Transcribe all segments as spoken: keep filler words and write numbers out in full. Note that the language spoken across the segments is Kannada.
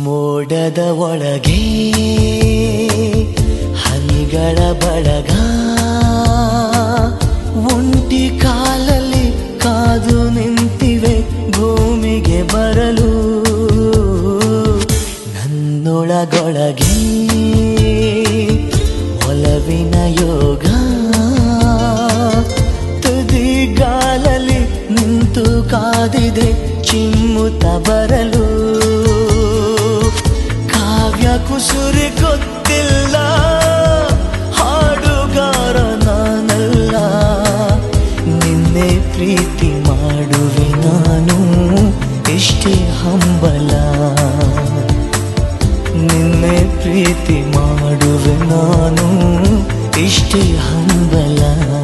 ಮೋಡದ ಒಳಗೆ ಹನಿಗಳ ಬಳಗ ಒಂಟಿ ಕಾಲಲ್ಲಿ ಕಾದು ನಿಂತಿವೆ ಭೂಮಿಗೆ ಬರಲು ನನ್ನೊಳಗೊಳಗೆ ಒಲವಿನ ಯೋಗ ತುದಿಗಾಲಲ್ಲಿ ನಿಂತು ಕಾದಿದೆ ಚಿಮ್ಮುತ್ತ ಬರಲು ಕಾವ್ಯ ಕುಸುರಿ ಗೊತ್ತಿಲ್ಲ ಹಾಡುಗಾರ ನಾನಲ್ಲ ನಿನ್ನೆ ಪ್ರೀತಿ ಮಾಡುವೆ ನಾನು ಇಷ್ಟೇ ಹಂಬಲ ನಿನ್ನೆ ಪ್ರೀತಿ ಮಾಡುವೆ ನಾನು ಇಷ್ಟೇ ಹಂಬಲ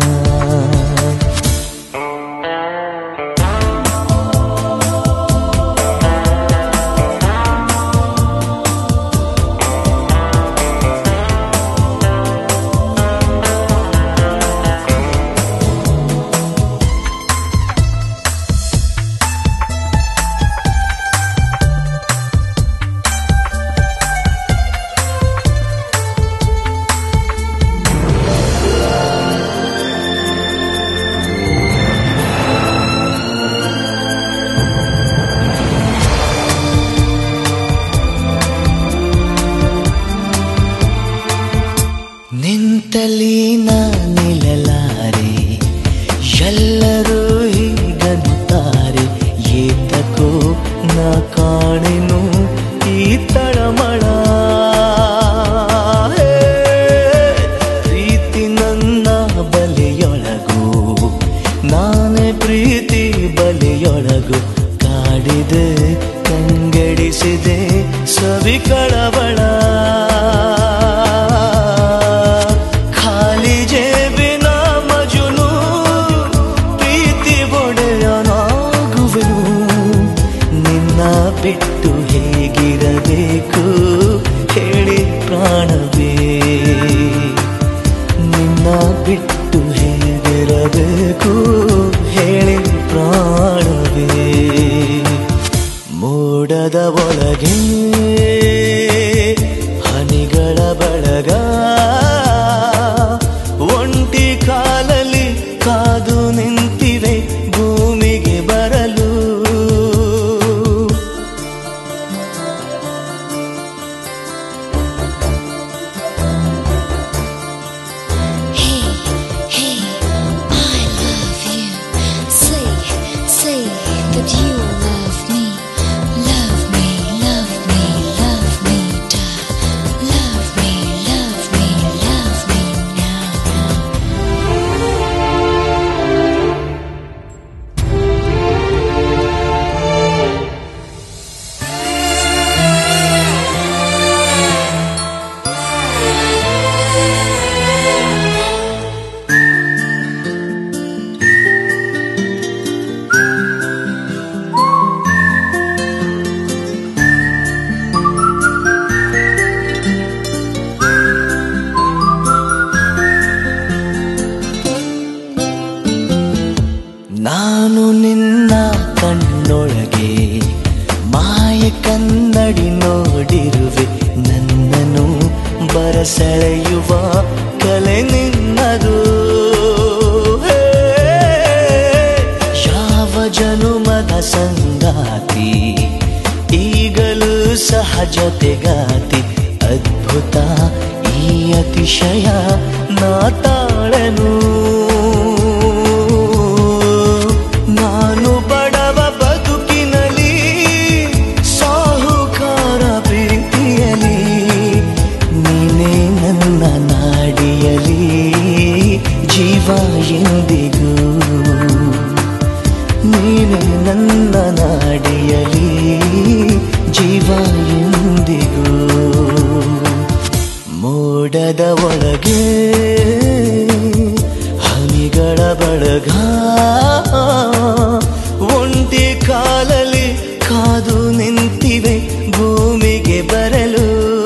ನಿಂತಲಿ ನಾ ನಿಲ್ಲಲಾರೆ ಎಲ್ಲರೂ ಹೀಗಂತಾರೆ ಏತಕೋ ನಾ ಕಾಣೆನು ಈ ತಳಮಳ ಪ್ರೀತಿ ನನ್ನ ಬಲಿಯೊಳಗು ನಾನೇ ಪ್ರೀತಿ ಬಲಿಯೊಳಗು ಕಾಡಿದೆ ಕಂಗೆಡಿಸಿದೆ ಸವಿ ಕಳವಳ ಬಿಟ್ಟು ಹೇಗಿರಬೇಕು ಹೇಳಿ ಪ್ರಾಣವೇ ನಿನ್ನ ಬಿಟ್ಟು ಹೇಗಿರಬೇಕು ಹೇಳಿ ಪ್ರಾಣವೇ ಮೋಡದ ಒಳಗೆ ಹನಿಗಳ ಬಳಗ ಒಂಟಿ ಕಾಲಲ್ಲಿ ಕಾದು ನಿಂತಿವೆ ಭೂಮಿಗೆ ಬರಲು ನಾನು ನಿನ್ನ ಕಣ್ಣೊಳಗೆ ಮಾಯ ಕನ್ನಡಿ ನೋಡಿರುವೆ ನನ್ನನ್ನು ಬರಸೆಳೆಯುವ ಕಲೆ ನಿನ್ನದು ಯಾವ ಜನುಮದ ಸಂಗಾತಿ ಈಗಲೂ ಸಹಜತೆಗಾತಿ ಅದ್ಭುತ ಈ ಅತಿಶಯ ನಾ ತಾಳನು ನಾನು ಬಡವ ಬದುಕಿನಲ್ಲಿ ಸಾಹುಕಾರ ಪ್ರೀತಿಯಲಿ ನೀನೇ ನನ್ನ ನಾಡಿಯಲಿ ಜೀವ ಎಂದಿಗೂ ನೀನೇ ನನ್ನ ನಾಡಿಯಲಿ ಜೀವ ಎಂದಿಗೂ ಮೋಡದ ಒಳಗೆ ಹನಿಗಳ ಬಳಗ ಒಂಟಿ ಕಾಲಲ್ಲಿ ಕಾದು ನಿಂತಿವೆ ಭೂಮಿಗೆ ಬರಲು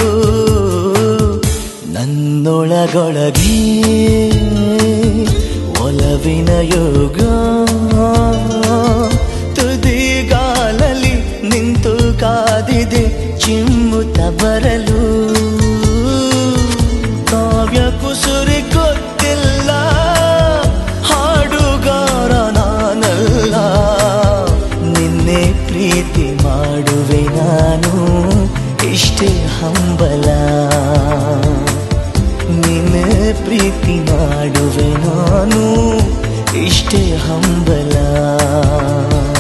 ನನ್ನೊಳಗೊಳಗೆ ಒಲವಿನ ಯೋಗ ತುದಿಗಾಲಲ್ಲಿ ನಿಂತು ಕಾದಿದೆ ಚಿಮ್ಮ ಮಿಂಚುತ ಬರಲು ಕಾವ್ಯ ಕುಸುರಿ ಗೊತ್ತಿಲ್ಲ ಹಾಡುಗಾರ ನಾನಲ್ಲ ನಿನ್ನೆ ಪ್ರೀತಿ ಮಾಡುವೆ ನಾನು ಇಷ್ಟೇ ಹಂಬಲ ನಿನ್ನೆ ಪ್ರೀತಿ ಮಾಡುವೆ ನಾನು ಇಷ್ಟೇ ಹಂಬಲ